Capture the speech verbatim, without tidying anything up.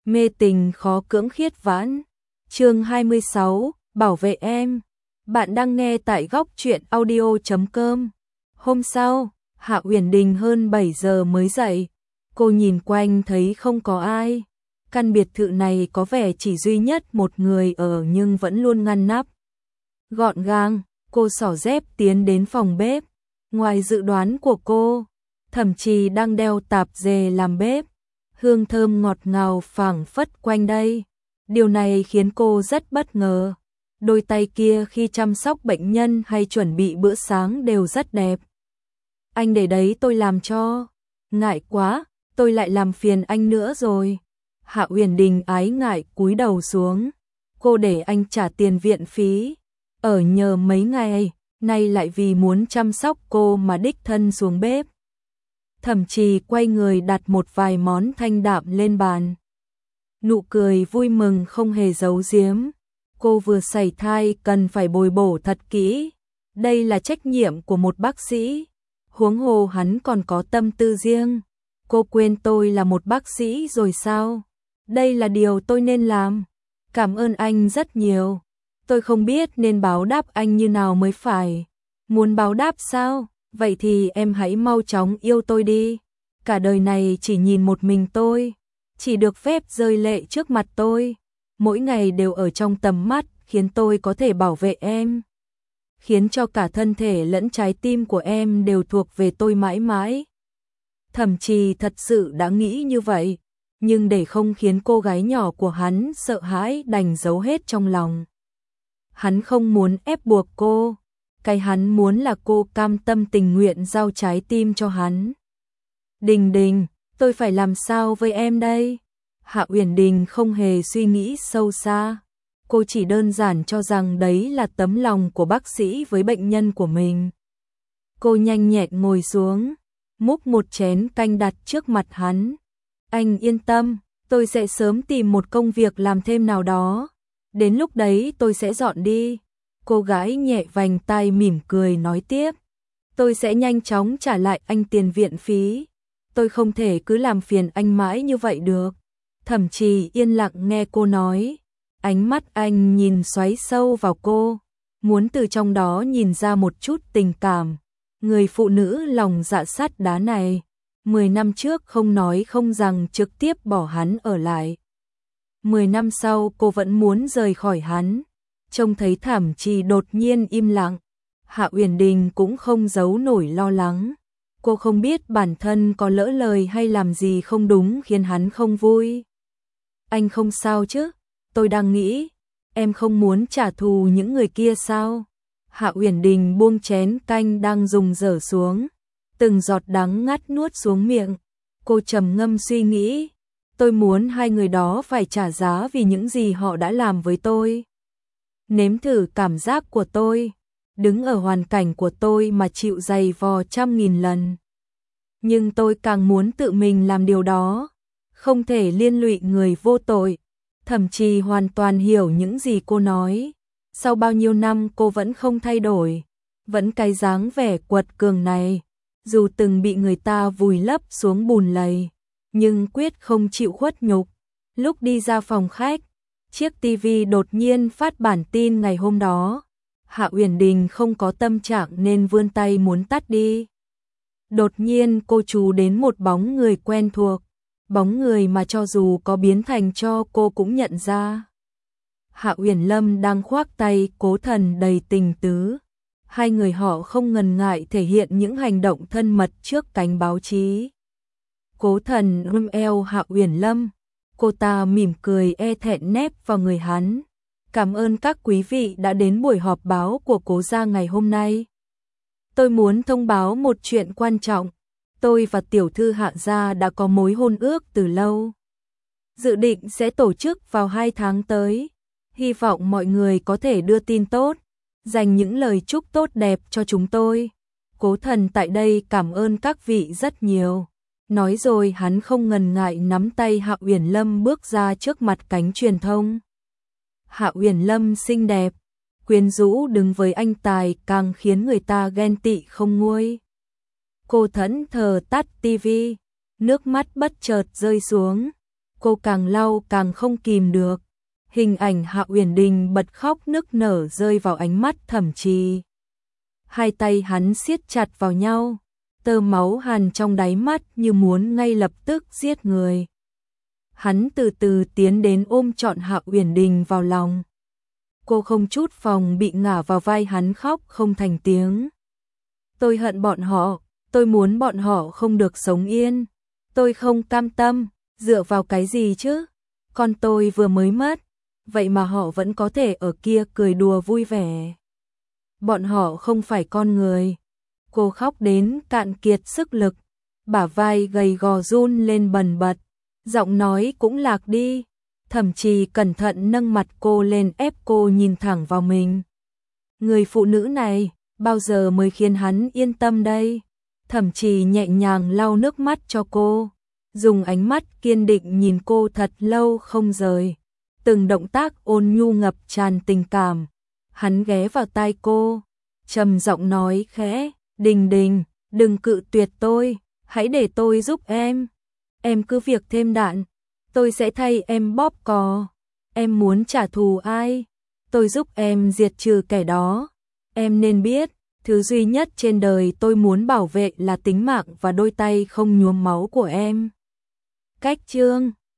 Mê tình khó cưỡng khiết vãn. Chương hai mươi sáu, bảo vệ em. Bạn đang nghe tại góc truyện audio chấm com. Hôm sau, Hạ Uyển Đình hơn bảy giờ mới dậy. Cô nhìn quanh thấy không có ai. Căn biệt thự này có vẻ chỉ duy nhất một người ở nhưng vẫn luôn ngăn nắp. Gọn gàng, cô xỏ dép tiến đến phòng bếp. Ngoài dự đoán của cô, Thẩm Trì đang đeo tạp dề làm bếp. Hương thơm ngọt ngào phảng phất quanh đây. Điều này khiến cô rất bất ngờ. Đôi tay kia khi chăm sóc bệnh nhân hay chuẩn bị bữa sáng đều rất đẹp. Anh để đấy tôi làm cho. Ngại quá, tôi lại làm phiền anh nữa rồi. Hạ Uyển Đình ái ngại cúi đầu xuống. Cô để anh trả tiền viện phí. Ở nhờ mấy ngày, nay lại vì muốn chăm sóc cô mà đích thân xuống bếp. Thẩm Trì quay người đặt một vài món thanh đạm lên bàn. Nụ cười vui mừng không hề giấu giếm. Cô vừa sảy thai cần phải bồi bổ thật kỹ. Đây là trách nhiệm của một bác sĩ. Huống hồ hắn còn có tâm tư riêng. Cô quên tôi là một bác sĩ rồi sao? Đây là điều tôi nên làm. Cảm ơn anh rất nhiều. Tôi không biết nên báo đáp anh như nào mới phải. Muốn báo đáp sao? Vậy thì em hãy mau chóng yêu tôi đi. Cả đời này chỉ nhìn một mình tôi. Chỉ được phép rơi lệ trước mặt tôi. Mỗi ngày đều ở trong tầm mắt khiến tôi có thể bảo vệ em. Khiến cho cả thân thể lẫn trái tim của em đều thuộc về tôi mãi mãi. Thẩm Trì thật sự đã nghĩ như vậy. Nhưng để không khiến cô gái nhỏ của hắn sợ hãi đành giấu hết trong lòng. Hắn không muốn ép buộc cô. Cái hắn muốn là cô cam tâm tình nguyện giao trái tim cho hắn. Đình Đình, tôi phải làm sao với em đây? Hạ Uyển Đình không hề suy nghĩ sâu xa. Cô chỉ đơn giản cho rằng đấy là tấm lòng của bác sĩ với bệnh nhân của mình. Cô nhanh nhẹn ngồi xuống, múc một chén canh đặt trước mặt hắn. Anh yên tâm, tôi sẽ sớm tìm một công việc làm thêm nào đó. Đến lúc đấy tôi sẽ dọn đi. Cô gái nhẹ vành tai mỉm cười nói tiếp. Tôi sẽ nhanh chóng trả lại anh tiền viện phí. Tôi không thể cứ làm phiền anh mãi như vậy được. Thẩm Trì yên lặng nghe cô nói. Ánh mắt anh nhìn xoáy sâu vào cô. Muốn từ trong đó nhìn ra một chút tình cảm. Người phụ nữ lòng dạ sắt đá này. Mười năm trước không nói không rằng trực tiếp bỏ hắn ở lại. Mười năm sau cô vẫn muốn rời khỏi hắn. Trông thấy Thẩm Trì đột nhiên im lặng. Hạ Uyển Đình cũng không giấu nổi lo lắng. Cô không biết bản thân có lỡ lời hay làm gì không đúng khiến hắn không vui. Anh không sao chứ? Tôi đang nghĩ, em không muốn trả thù những người kia sao? Hạ Uyển Đình buông chén canh đang dùng dở xuống. Từng giọt đắng ngắt nuốt xuống miệng. Cô trầm ngâm suy nghĩ. Tôi muốn hai người đó phải trả giá vì những gì họ đã làm với tôi. Nếm thử cảm giác của tôi. Đứng ở hoàn cảnh của tôi mà chịu dày vò trăm nghìn lần. Nhưng tôi càng muốn tự mình làm điều đó. Không thể liên lụy người vô tội. Thẩm Trì hoàn toàn hiểu những gì cô nói. Sau bao nhiêu năm cô vẫn không thay đổi. Vẫn cái dáng vẻ quật cường này. Dù từng bị người ta vùi lấp xuống bùn lầy. Nhưng quyết không chịu khuất nhục. Lúc đi ra phòng khách, chiếc tivi đột nhiên phát bản tin ngày hôm đó. Hạ Uyển Đình không có tâm trạng nên vươn tay muốn tắt đi. Đột nhiên cô chú đến một bóng người quen thuộc. Bóng người mà cho dù có biến thành cho cô cũng nhận ra. Hạ Uyển Lâm đang khoác tay Cố Thần đầy tình tứ. Hai người họ không ngần ngại thể hiện những hành động thân mật trước cánh báo chí. Cố Thần ôm eo Hạ Uyển Lâm. Cô ta mỉm cười e thẹn nép vào người hắn. Cảm ơn các quý vị đã đến buổi họp báo của Cố gia ngày hôm nay. Tôi muốn thông báo một chuyện quan trọng. Tôi và tiểu thư Hạ gia đã có mối hôn ước từ lâu. Dự định sẽ tổ chức vào hai tháng tới. Hy vọng mọi người có thể đưa tin tốt, dành những lời chúc tốt đẹp cho chúng tôi. Cố Thần tại đây cảm ơn các vị rất nhiều. Nói rồi hắn không ngần ngại nắm tay Hạ Uyển Lâm bước ra trước mặt cánh truyền thông. Hạ Uyển Lâm xinh đẹp, quyến rũ đứng với anh tài càng khiến người ta ghen tị không nguôi. Cô thẫn thờ tắt tivi, nước mắt bất chợt rơi xuống. Cô càng lau càng không kìm được. Hình ảnh Hạ Uyển Đình bật khóc nức nở rơi vào ánh mắt Thẩm Trì. Hai tay hắn siết chặt vào nhau, tơ máu hằn trong đáy mắt như muốn ngay lập tức giết người. Hắn từ từ tiến đến ôm trọn Hạ Uyển Đình vào lòng. Cô không chút phòng bị ngả vào vai hắn khóc không thành tiếng. Tôi hận bọn họ, tôi muốn bọn họ không được sống yên. Tôi không cam tâm, dựa vào cái gì chứ? Con tôi vừa mới mất, vậy mà họ vẫn có thể ở kia cười đùa vui vẻ. Bọn họ không phải con người. Cô khóc đến cạn kiệt sức lực, bả vai gầy gò run lên bần bật, giọng nói cũng lạc đi. Thẩm Trì cẩn thận nâng mặt cô lên ép cô nhìn thẳng vào mình. Người phụ nữ này, bao giờ mới khiến hắn yên tâm đây? Thẩm Trì nhẹ nhàng lau nước mắt cho cô, dùng ánh mắt kiên định nhìn cô thật lâu không rời. Từng động tác ôn nhu ngập tràn tình cảm. Hắn ghé vào tai cô, trầm giọng nói khẽ, Đình Đình, đừng cự tuyệt tôi, hãy để tôi giúp em. Em cứ việc thêm đạn, tôi sẽ thay em bóp cò. Em muốn trả thù ai? Tôi giúp em diệt trừ kẻ đó. Em nên biết, thứ duy nhất trên đời tôi muốn bảo vệ là tính mạng và đôi tay không nhuốm máu của em. Cách chương